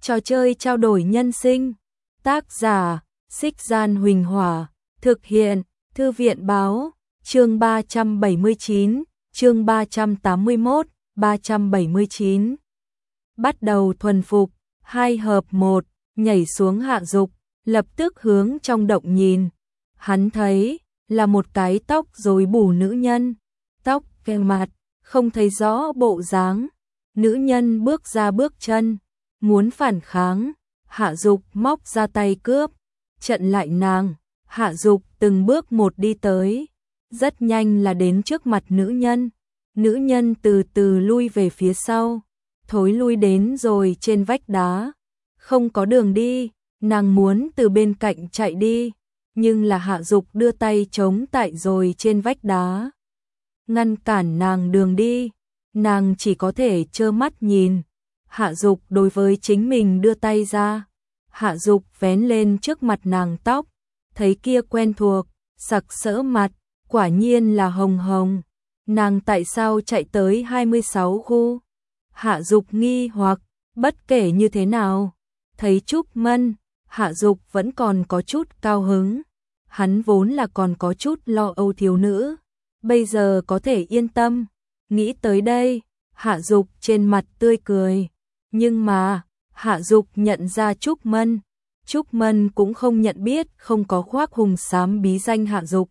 Trò chơi trao đổi nhân sinh. Tác giả: Xích Gian Huỳnh Hỏa. Thực hiện: Thư viện Báo. Chương 379, chương 381, 379. Bắt đầu thuần phục. 2 hợp 1, nhảy xuống Hạ Dục, lập tức hướng trong động nhìn. Hắn thấy là một cái tóc rối bù nữ nhân, tóc che mặt, không thấy rõ bộ dáng. Nữ nhân bước ra bước chân, muốn phản kháng. Hạ Dục móc ra tay cướp, chặn lại nàng. Hạ Dục từng bước một đi tới, rất nhanh là đến trước mặt nữ nhân. Nữ nhân từ từ lui về phía sau, thối lui đến rồi trên vách đá. Không có đường đi, nàng muốn từ bên cạnh chạy đi, nhưng là Hạ Dục đưa tay chống tại rồi trên vách đá, ngăn cản nàng đường đi. Nàng chỉ có thể trơ mắt nhìn. Hạ Dục đối với chính mình đưa tay ra. Hạ Dục vén lên trước mặt nàng tóc, thấy kia quen thuộc, sặc sỡ mặt, quả nhiên là hồng hồng. Nàng tại sao chạy tới 26 khu? Hạ Dục nghi hoặc, bất kể như thế nào, thấy Trúc Mân, Hạ Dục vẫn còn có chút cao hứng. Hắn vốn là còn có chút lo âu thiếu nữ, bây giờ có thể yên tâm. Nghĩ tới đây, Hạ Dục trên mặt tươi cười. Nhưng mà, Hạ Dục nhận ra Trúc Mân. Trúc Mân cũng không nhận biết, không có khoác hùng xám bí danh Hạ Dục.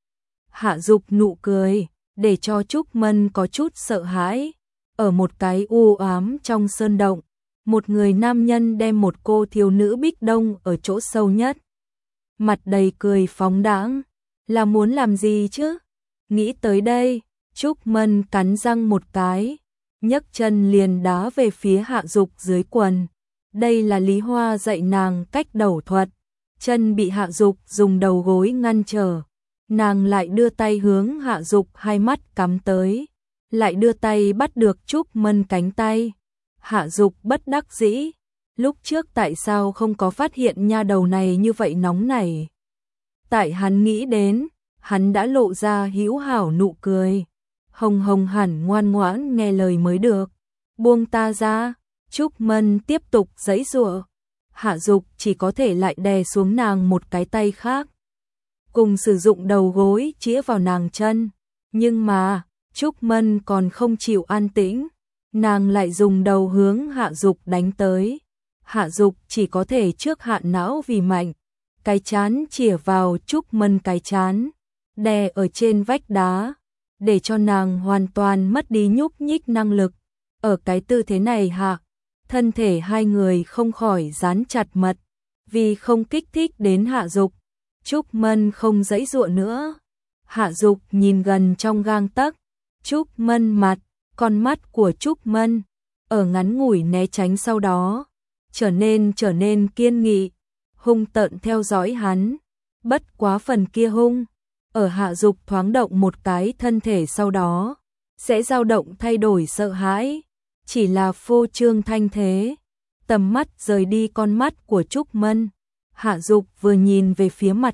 Hạ Dục nụ cười, để cho Trúc Mân có chút sợ hãi. Ở một cái u ám trong sơn động, một người nam nhân đem một cô thiếu nữ bích đông ở chỗ sâu nhất. Mặt đầy cười phóng đãng, là muốn làm gì chứ? Nghĩ tới đây, Trúc Mân cắn răng một cái, nhấc chân liền đá về phía Hạ Dục dưới quần. Đây là Lý Hoa dạy nàng cách đẩu thuật. Chân bị Hạ Dục dùng đầu gối ngăn trở. Nàng lại đưa tay hướng Hạ Dục hai mắt cắm tới, lại đưa tay bắt được Trúc Mân cánh tay. Hạ Dục bất đắc dĩ, lúc trước tại sao không có phát hiện nha đầu này như vậy nóng nảy. Tại hắn nghĩ đến, hắn đã lộ ra hữu hảo nụ cười. Hồng Hồng hẳn ngoan ngoãn nghe lời mới được. Buông ta ra. Trúc Mân tiếp tục giãy giụa. Hạ Dục chỉ có thể lại đè xuống nàng một cái tay khác, cùng sử dụng đầu gối chĩa vào nàng chân. Nhưng mà, Trúc Mân còn không chịu an tĩnh, nàng lại dùng đầu hướng Hạ Dục đánh tới. Hạ Dục chỉ có thể trước hạ não vì mạnh, cái chán chĩa vào Trúc Mân cái chán, đè ở trên vách đá, để cho nàng hoàn toàn mất đi nhúc nhích năng lực. Ở cái tư thế này hạ, thân thể hai người không khỏi dán chặt mật, vì không kích thích đến Hạ Dục. Trúc Mân không giãy giụa nữa. Hạ Dục nhìn gần trong gang tấc. Trúc Mân mặt, con mắt của Trúc Mân ở ngắn ngủi né tránh sau đó trở nên kiên nghị, hung tợn theo dõi hắn. Bất quá phần kia hung ở Hạ Dục thoáng động một cái thân thể sau đó sẽ dao động thay đổi sợ hãi, chỉ là phô trương thanh thế. Tầm mắt rời đi con mắt của Trúc Mân. Hạ Dục vừa nhìn về phía mặt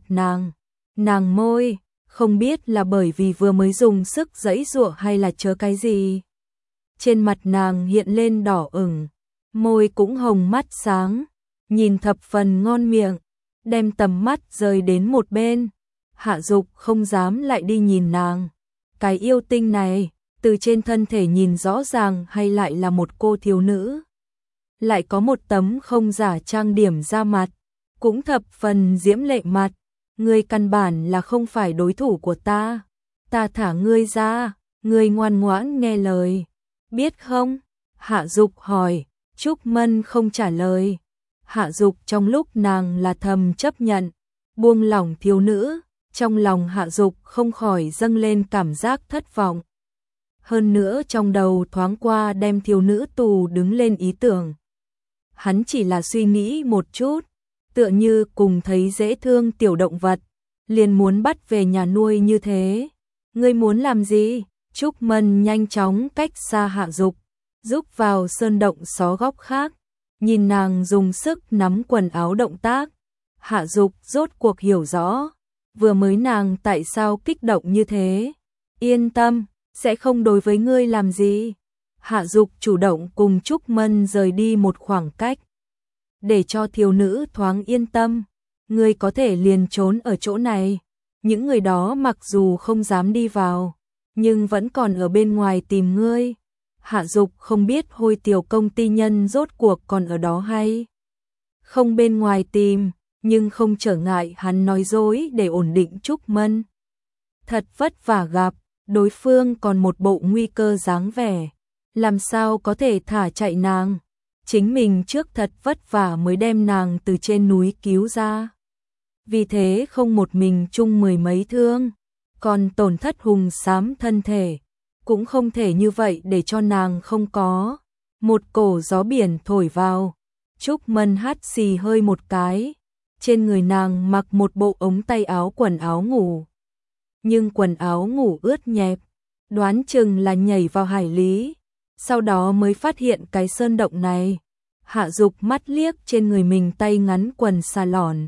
nàng môi, không biết là bởi vì vừa mới dùng sức giãy giụa hay là chớ cái gì. Trên mặt nàng hiện lên đỏ ửng, môi cũng hồng mắt sáng, nhìn thập phần ngon miệng. Đem tầm mắt rời đến một bên, Hạ Dục không dám lại đi nhìn nàng. Cái yêu tinh này, từ trên thân thể nhìn rõ ràng hay lại là một cô thiếu nữ. Lại có một tấm không giả trang điểm da mặt, cũng thập phần diễm lệ mặt. Ngươi căn bản là không phải đối thủ của ta. Ta thả ngươi ra, ngươi ngoan ngoãn nghe lời, biết không? Hạ Dục hỏi. Trúc Mân không trả lời. Hạ Dục trong lúc nàng là thầm chấp nhận, buông lỏng thiếu nữ, trong lòng Hạ Dục không khỏi dâng lên cảm giác thất vọng. Hơn nữa trong đầu thoáng qua đem thiếu nữ tù đứng lên ý tưởng. Hắn chỉ là suy nghĩ một chút, tựa như cùng thấy dễ thương tiểu động vật, liền muốn bắt về nhà nuôi như thế. Ngươi muốn làm gì? Trúc Mân nhanh chóng cách xa Hạ Dục, rúc vào sơn động xó góc khác, nhìn nàng dùng sức nắm quần áo động tác. Hạ Dục rốt cuộc hiểu rõ, vừa mới nàng tại sao kích động như thế. Yên tâm, sẽ không đối với ngươi làm gì. Hạ Dục chủ động cùng Trúc Mân rời đi một khoảng cách. để cho thiếu nữ thoáng yên tâm, ngươi có thể liền trốn ở chỗ này. Những người đó mặc dù không dám đi vào, nhưng vẫn còn ở bên ngoài tìm ngươi. Hạ Dục không biết Hôi Tiểu công ty nhân rốt cuộc còn ở đó hay không bên ngoài tìm, nhưng không trở ngại hắn nói dối để ổn định Trúc Mân. Thật vất vả gặp, đối phương còn một bộ nguy cơ dáng vẻ, làm sao có thể thả chạy nàng. Chính mình trước thật vất vả mới đem nàng từ trên núi cứu ra. Vì thế không một mình chung mười mấy thương, còn tổn thất hùng xám thân thể, cũng không thể như vậy để cho nàng không có. Một cổ gió biển thổi vào, Trúc Mân hắt xì hơi một cái, trên người nàng mặc một bộ ống tay áo quần áo ngủ. Nhưng quần áo ngủ ướt nhẹp, đoán chừng là nhảy vào hải lý, sau đó mới phát hiện cái sơn động này. Hạ Dục mắt liếc trên người mình tay ngắn quần xà lòn.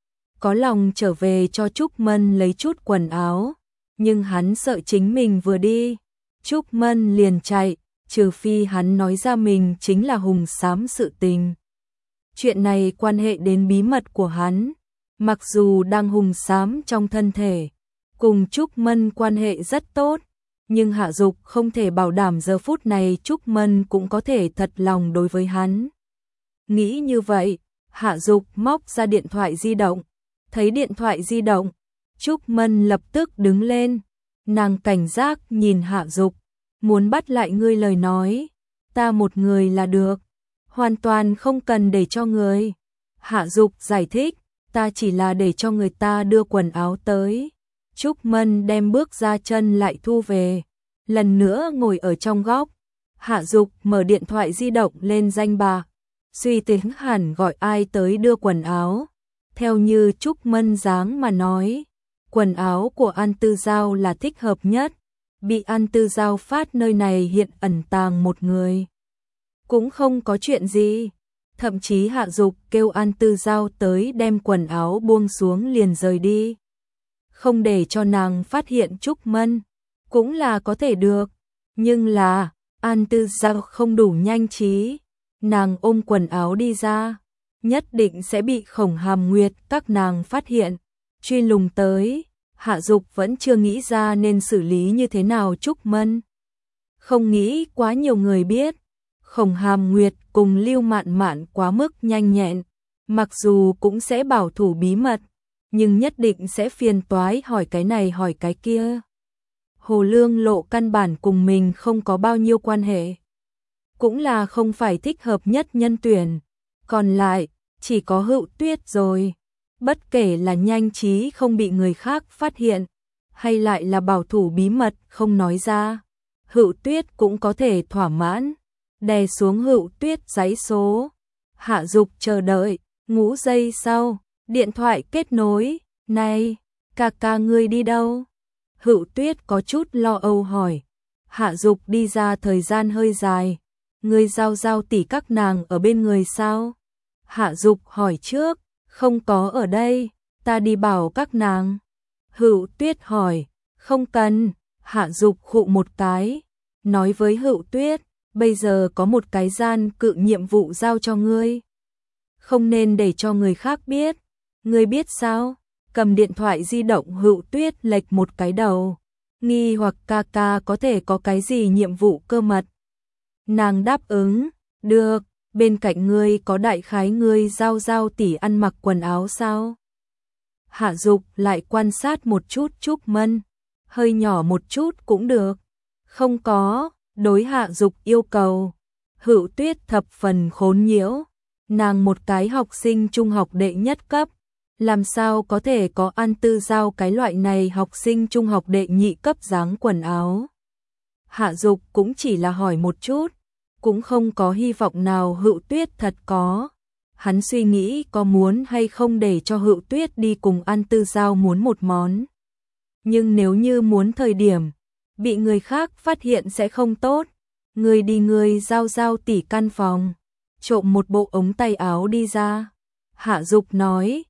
Có lòng trở về cho Trúc Mân lấy chút quần áo, nhưng hắn sợ chính mình vừa đi, Trúc Mân liền chạy, trừ phi hắn nói ra mình chính là hùng xám sự tình. Chuyện này quan hệ đến bí mật của hắn, mặc dù đang hùng xám trong thân thể, cùng Trúc Mân quan hệ rất tốt, nhưng Hạ Dục không thể bảo đảm giờ phút này Trúc Mân cũng có thể thật lòng đối với hắn. Nghĩ như vậy, Hạ Dục móc ra điện thoại di động, thấy điện thoại di động, Trúc Mân lập tức đứng lên, nàng cảnh giác nhìn Hạ Dục, muốn bắt lại ngươi lời nói, ta một người là được, hoàn toàn không cần để cho người. Hạ Dục giải thích, ta chỉ là để cho người ta đưa quần áo tới. Trúc Mân đem bước ra chân lại thu về, lần nữa ngồi ở trong góc. Hạ Dục mở điện thoại di động lên danh bạ, suy tính hẳn gọi ai tới đưa quần áo. Theo như Trúc Mân dáng mà nói, quần áo của An Tư Giao là thích hợp nhất, bị An Tư Giao phát nơi này hiện ẩn tàng một người. Cũng không có chuyện gì, thậm chí Hạ Dục kêu An Tư Giao tới đem quần áo buông xuống liền rời đi. Không để cho nàng phát hiện Trúc Mân, cũng là có thể được, nhưng là An Tư Giao không đủ nhanh trí, nàng ôm quần áo đi ra, nhất định sẽ bị Khổng Hàm Nguyệt các nàng phát hiện, truy lùng tới. Hạ Dục vẫn chưa nghĩ ra nên xử lý như thế nào Trúc Mân. Không nghĩ quá nhiều người biết, Khổng Hàm Nguyệt cùng Lưu Mạn Mạn quá mức nhanh nhẹn, mặc dù cũng sẽ bảo thủ bí mật, nhưng nhất định sẽ phiền toái hỏi cái này hỏi cái kia. Hồ Lương Lộ căn bản cùng mình không có bao nhiêu quan hệ, cũng là không phải thích hợp nhất nhân tuyển, còn lại chỉ có Hựu Tuyết rồi. Bất kể là nhanh trí không bị người khác phát hiện, hay lại là bảo thủ bí mật không nói ra, Hựu Tuyết cũng có thể thỏa mãn. Đè xuống Hựu Tuyết giấy số, Hạ Dục chờ đợi, ngũ giây sau, điện thoại kết nối. Này, ca ngươi đi đâu? Hựu Tuyết có chút lo âu hỏi. Hạ Dục đi ra thời gian hơi dài, ngươi Giao tỷ các nàng ở bên người sao? Hạ Dục hỏi trước. Không có ở đây, ta đi bảo các nàng. Hựu Tuyết hỏi, không cần. Hạ Dục khụ một cái, nói với Hựu Tuyết, bây giờ có một cái gian cự nhiệm vụ giao cho ngươi, không nên để cho người khác biết. Ngươi biết sao? Cầm điện thoại di động Hựu Tuyết lệch một cái đầu, nghi hoặc ca có thể có cái gì nhiệm vụ cơ mật. Nàng đáp ứng, được. Bên cạnh ngươi có đại khái ngươi Giao tỷ ăn mặc quần áo sao? Hạ Dục lại quan sát một chút Trúc Mân, hơi nhỏ một chút cũng được. Không có, đối Hạ Dục yêu cầu. Hựu Tuyết thập phần khốn nhiễu, nàng một cái học sinh trung học đệ nhất cấp, làm sao có thể có An Tư Giao cái loại này học sinh trung học đệ nhị cấp dáng quần áo. Hạ Dục cũng chỉ là hỏi một chút, cũng không có hy vọng nào Hựu Tuyết thật có. Hắn suy nghĩ có muốn hay không để cho Hựu Tuyết đi cùng An Tư Giao muốn một món. Nhưng nếu như muốn thời điểm, bị người khác phát hiện sẽ không tốt. Người đi người Giao tỷ căn phòng, trộm một bộ ống tay áo đi ra. Hạ Dục nói,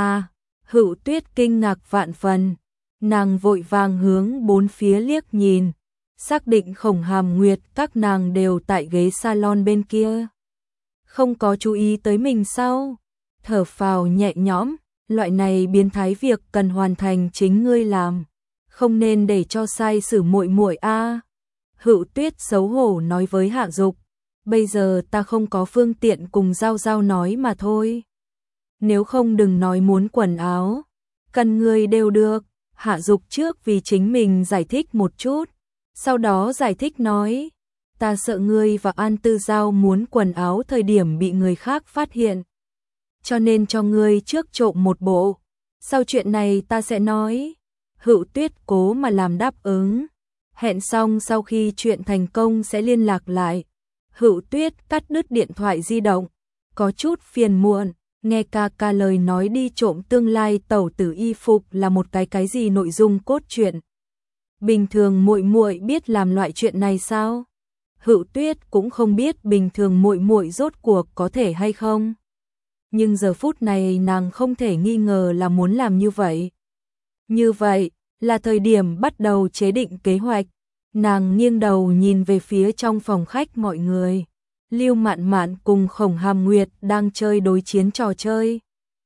Hựu Tuyết kinh ngạc vạn phần. Nàng vội vàng hướng bốn phía liếc nhìn, xác định Khổng Hàm Nguyệt các nàng đều tại ghế salon bên kia. không có chú ý tới mình sao? Thở phào nhẹ nhõm, loại này biến thái việc cần hoàn thành chính ngươi làm, không nên để cho sai sử muội muội a. Hữu Tuyết xấu hổ nói với Hạ Dục, bây giờ ta không có phương tiện cùng Giao Giao nói mà thôi. Nếu không đừng nói muốn quần áo, cần ngươi đều được. Hạ Dục trước vì chính mình giải thích một chút, sau đó giải thích nói, ta sợ ngươi và An Tư Giao muốn quần áo thời điểm bị người khác phát hiện, cho nên cho ngươi trước trộm một bộ, sau chuyện này ta sẽ nói. Hữu Tuyết cố mà làm đáp ứng, hẹn xong sau khi chuyện thành công sẽ liên lạc lại. Hữu Tuyết cắt đứt điện thoại di động, có chút phiền muộn, nghe ca ca lời nói đi trộm tương lai tẩu tử y phục là một cái gì nội dung cốt truyện. Bình thường muội muội biết làm loại chuyện này sao? Hữu Tuyết cũng không biết bình thường muội muội rốt cuộc có thể hay không. Nhưng giờ phút này nàng không thể nghi ngờ là muốn làm như vậy. Như vậy là thời điểm bắt đầu chế định kế hoạch. Nàng nghiêng đầu nhìn về phía trong phòng khách mọi người. Lưu Mạn Mạn cùng Khổng Hàm Nguyệt đang chơi đối chiến trò chơi.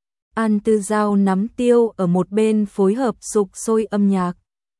An Tư Giao nắm tiêu ở một bên phối hợp sục sôi âm nhạc.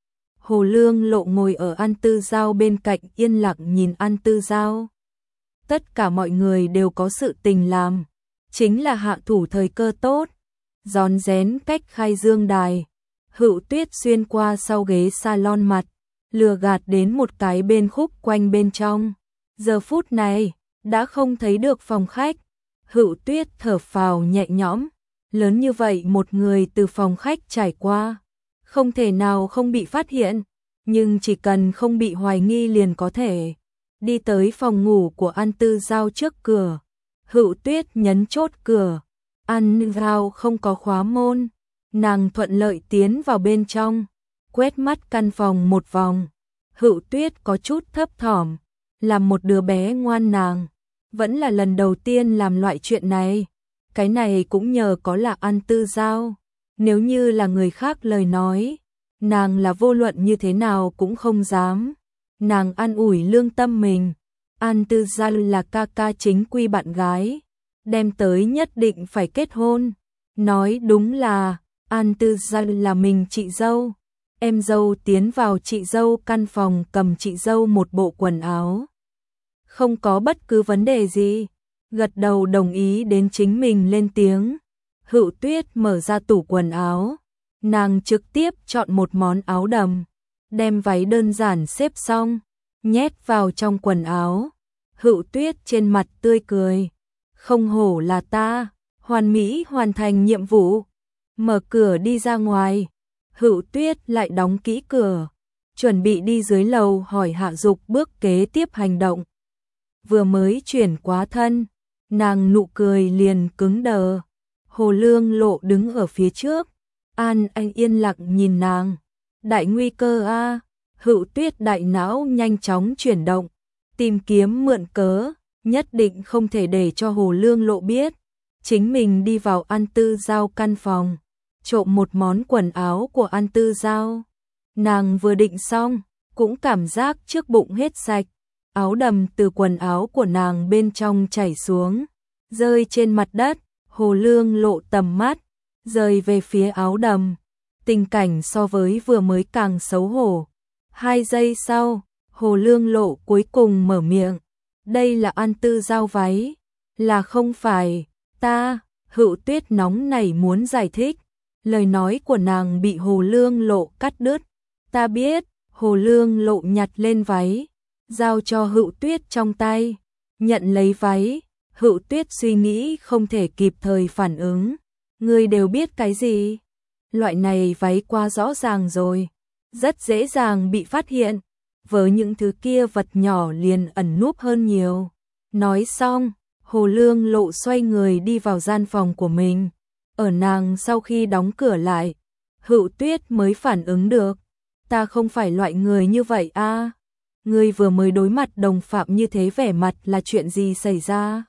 Hồ Lương Lộ ngồi ở An Tư Giao bên cạnh yên lặng nhìn An Tư Giao. Tất cả mọi người đều có sự tình làm, chính là hạ thủ thời cơ tốt, rón rén cách khai dương đài. Hữu Tuyết xuyên qua sau ghế salon mặt, lừa gạt đến một cái bên khúc quanh bên trong. Giờ phút này đã không thấy được phòng khách. Hữu Tuyết thở phào nhẹ nhõm, lớn như vậy một người từ phòng khách trải qua, không thể nào không bị phát hiện, nhưng chỉ cần không bị hoài nghi liền có thể. Đi tới phòng ngủ của An Tư Giao trước cửa, Hữu Tuyết nhấn chốt cửa. An Tư Giao không có khóa môn, nàng thuận lợi tiến vào bên trong, quét mắt căn phòng một vòng. Hữu Tuyết có chút thấp thỏm, làm một đứa bé ngoan nàng, vẫn là lần đầu tiên làm loại chuyện này. Cái này cũng nhờ có là An Tư Giao, nếu như là người khác lời nói, nàng là vô luận như thế nào cũng không dám. Nàng an ủi lương tâm mình, An Tư Giao là ca ca chính quy bạn gái, đem tới nhất định phải kết hôn. Nói đúng là An Tư Giao là mình chị dâu. Em dâu tiến vào chị dâu căn phòng cầm chị dâu một bộ quần áo. Không có bất cứ vấn đề gì, gật đầu đồng ý đến chính mình lên tiếng. Hữu Tuyết mở ra tủ quần áo, nàng trực tiếp chọn một món áo đầm, đem váy đơn giản xếp xong, nhét vào trong quần áo. Hữu Tuyết trên mặt tươi cười, không hổ là ta, hoàn mỹ hoàn thành nhiệm vụ. Mở cửa đi ra ngoài, Hữu Tuyết lại đóng kỹ cửa, chuẩn bị đi dưới lầu hỏi Hạ Dục bước kế tiếp hành động. Vừa mới chuyển quá thân, nàng nụ cười liền cứng đờ. Hồ Lương Lộ đứng ở phía trước, An Anh yên lặng nhìn nàng. Đại nguy cơ a. Hữu Tuyết đại não nhanh chóng chuyển động, tìm kiếm mượn cớ, nhất định không thể để cho Hồ Lương Lộ biết. Chính mình đi vào An Tư Giao căn phòng, trộm một món quần áo của An Tư Giao. Nàng vừa định xong, cũng cảm giác trước bụng hết sạch. Áo đầm từ quần áo của nàng bên trong chảy xuống, rơi trên mặt đất. Hồ Lương Lộ tầm mắt rời về phía áo đầm, tình cảnh so với vừa mới càng xấu hổ. 2 giây sau, Hồ Lương Lộ cuối cùng mở miệng, đây là An Tư Giao váy, là không phải ta. Hữu Tuyết nóng nảy muốn giải thích, lời nói của nàng bị Hồ Lương Lộ cắt đứt. Ta biết. Hồ Lương Lộ nhặt lên váy, giao cho Hữu Tuyết trong tay, nhận lấy váy. Hữu Tuyết suy nghĩ không thể kịp thời phản ứng. Ngươi đều biết cái gì? Loại này váy quá rõ ràng rồi, rất dễ dàng bị phát hiện. Với những thứ kia vật nhỏ liền ẩn núp hơn nhiều. Nói xong, Hồ Lương Lộ xoay người đi vào gian phòng của mình. Ở nàng sau khi đóng cửa lại, Hữu Tuyết mới phản ứng được. Ta không phải loại người như vậy a. Ngươi vừa mới đối mặt đồng phạm như thế vẻ mặt là chuyện gì xảy ra?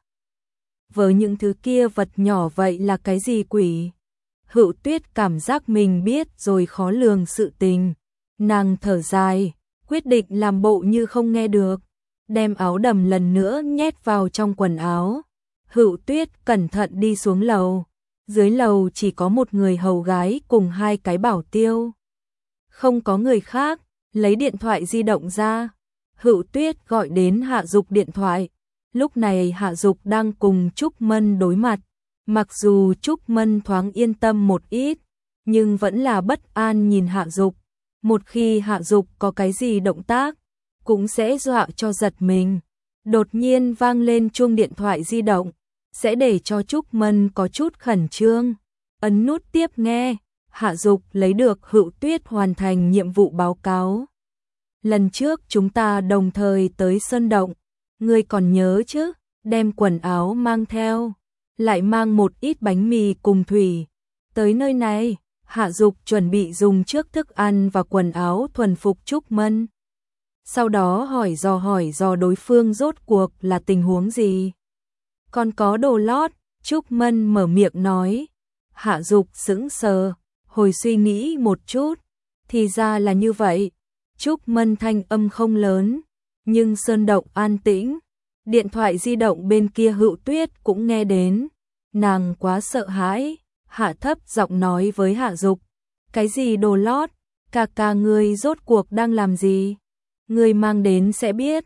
Với những thứ kia vật nhỏ vậy là cái gì quỷ? Hữu Tuyết cảm giác mình biết rồi khó lường sự tình. Nàng thở dài, quyết định làm bộ như không nghe được, đem áo đầm lần nữa nhét vào trong quần áo. Hựu Tuyết cẩn thận đi xuống lầu. Dưới lầu chỉ có một người hầu gái cùng hai cái bảo tiêu. Không có người khác, lấy điện thoại di động ra. Hựu Tuyết gọi đến Hạ Dục điện thoại. Lúc này Hạ Dục đang cùng Trúc Mân đối mặt. Mặc dù Trúc Mân thoáng yên tâm một ít, nhưng vẫn là bất an nhìn Hạ Dục. Một khi Hạ Dục có cái gì động tác, cũng sẽ dọa cho giật mình. Đột nhiên vang lên chuông điện thoại di động, sẽ để cho Trúc Mân có chút khẩn trương. Ấn nút tiếp nghe, Hạ Dục lấy được Hựu Tuyết hoàn thành nhiệm vụ báo cáo. Lần trước chúng ta đồng thời tới Sơn Động, ngươi còn nhớ chứ, đem quần áo mang theo, lại mang một ít bánh mì cùng thủy. Tới nơi này, Hạ Dục chuẩn bị dùng trước thức ăn và quần áo thuần phục Trúc Mân. Sau đó hỏi dò đối phương rốt cuộc là tình huống gì. Còn có đồ lót, Trúc Mân mở miệng nói. Hạ Dục sững sờ, hồi suy nghĩ một chút, thì ra là như vậy. Trúc Mân thanh âm không lớn, nhưng Sơn Động an tĩnh. Điện thoại di động bên kia Hựu Tuyết cũng nghe đến. Nàng quá sợ hãi, hạ thấp giọng nói với Hạ Dục. Cái gì đồ lót? Ca ngươi rốt cuộc đang làm gì? Ngươi mang đến sẽ biết.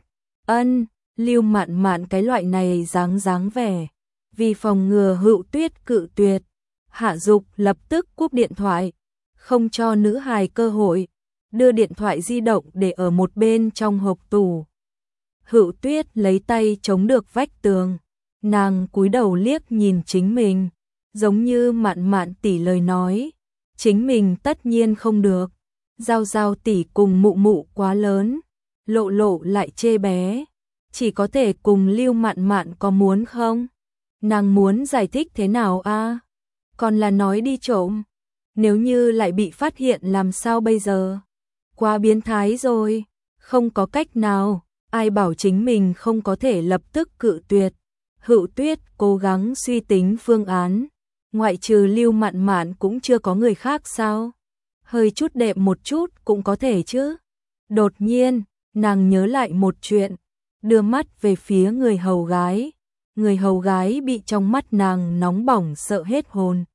Lưu Mạn Mạn cái loại này dáng vẻ. Vì phòng ngừa Hựu Tuyết cự tuyệt, Hạ Dục lập tức cúp điện thoại, không cho nữ hài cơ hội, đưa điện thoại di động để ở một bên trong hộp tủ. Hựu Tuyết lấy tay chống được vách tường, nàng cúi đầu liếc nhìn chính mình, giống như Mạn Mạn tỷ lời nói, chính mình tất nhiên không được. Giao tỷ cùng Mụ Mụ quá lớn, Lộ lại chê bé, chỉ có thể cùng Lưu Mạn Mạn có muốn không? Nàng muốn giải thích thế nào a? Còn là nói đi trộm, nếu như lại bị phát hiện làm sao bây giờ? Quá biến thái rồi, không có cách nào, ai bảo chính mình không có thể lập tức cự tuyệt. Hựu Tuyết cố gắng suy tính phương án, ngoại trừ Lưu Mạn Mạn cũng chưa có người khác sao? Hơi chút đệm một chút cũng có thể chứ. Đột nhiên, nàng nhớ lại một chuyện, đưa mắt về phía người hầu gái. Người hầu gái bị trong mắt nàng nóng bỏng sợ hết hồn.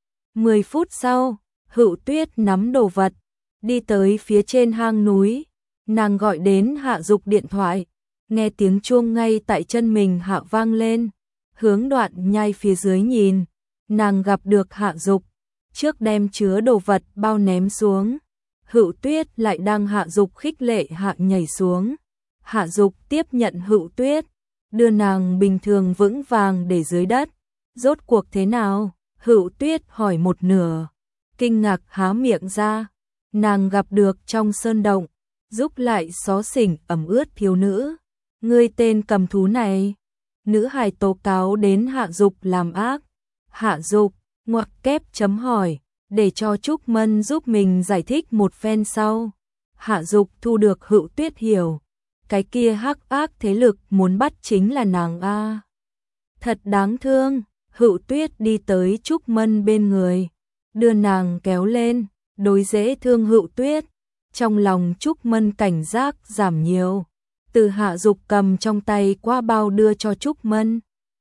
10 phút sau, Hựu Tuyết nắm đồ vật, đi tới phía trên hang núi. Nàng gọi đến Hạ Dục điện thoại, nghe tiếng chuông ngay tại chân mình hạ vang lên. Hướng Đoạn Nhai phía dưới nhìn, nàng gặp được Hạ Dục, trước đem chứa đồ vật bao ném xuống. Hựu Tuyết lại đang Hạ Dục khích lệ hạ nhảy xuống. Hạ Dục tiếp nhận Hựu Tuyết, đưa nàng bình thường vững vàng để dưới đất. Rốt cuộc thế nào? Hựu Tuyết hỏi một nửa, kinh ngạc há miệng ra. Nàng gặp được trong sơn động, giúp lại xó xỉnh ẩm ướt thiếu nữ. Ngươi tên cầm thú này. Nữ hài tố cáo đến Hạ Dục làm ác. Hạ Dục ngoặc kép chấm hỏi, để cho Trúc Mân giúp mình giải thích một phen sau. Hạ Dục thu được Hựu Tuyết hiểu, cái kia hắc ác thế lực muốn bắt chính là nàng a. Thật đáng thương. Hựu Tuyết đi tới Trúc Mân bên người, đưa nàng kéo lên, đối dễ thương Hựu Tuyết. Trong lòng Trúc Mân cảnh giác giảm nhiều, từ Hạ Dục cầm trong tay qua bao đưa cho Trúc Mân.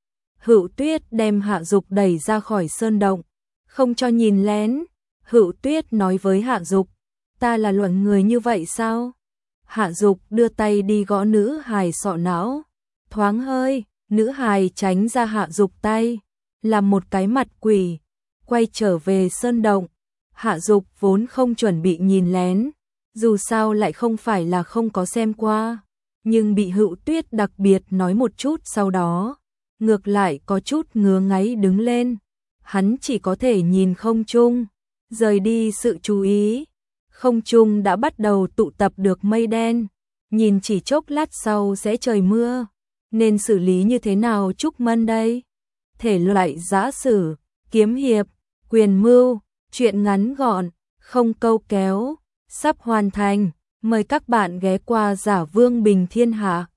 Hựu Tuyết đem Hạ Dục đẩy ra khỏi sơn động, không cho nhìn lén. Hựu Tuyết nói với Hạ Dục, ta là loại người như vậy sao? Hạ Dục đưa tay đi gõ nữ hài sọ não, thoáng hơi, nữ hài tránh ra Hạ Dục tay, làm một cái mặt quỷ, quay trở về sơn động. Hạ Dục vốn không chuẩn bị nhìn lén, dù sao lại không phải là không có xem qua, nhưng bị Hựu Tuyết đặc biệt nói một chút sau đó, ngược lại có chút ngứa ngáy đứng lên. Hắn chỉ có thể nhìn không trung, rời đi sự chú ý. Không trung đã bắt đầu tụ tập được mây đen, nhìn chỉ chốc lát sau sẽ trời mưa, nên xử lý như thế nào Trúc Mân đây? Thể loại giã sử, kiếm hiệp, quyền mưu, truyện ngắn gọn, không câu kéo, sắp hoàn thành. Mời các bạn ghé qua Giả Vương Bình Thiên Hạ.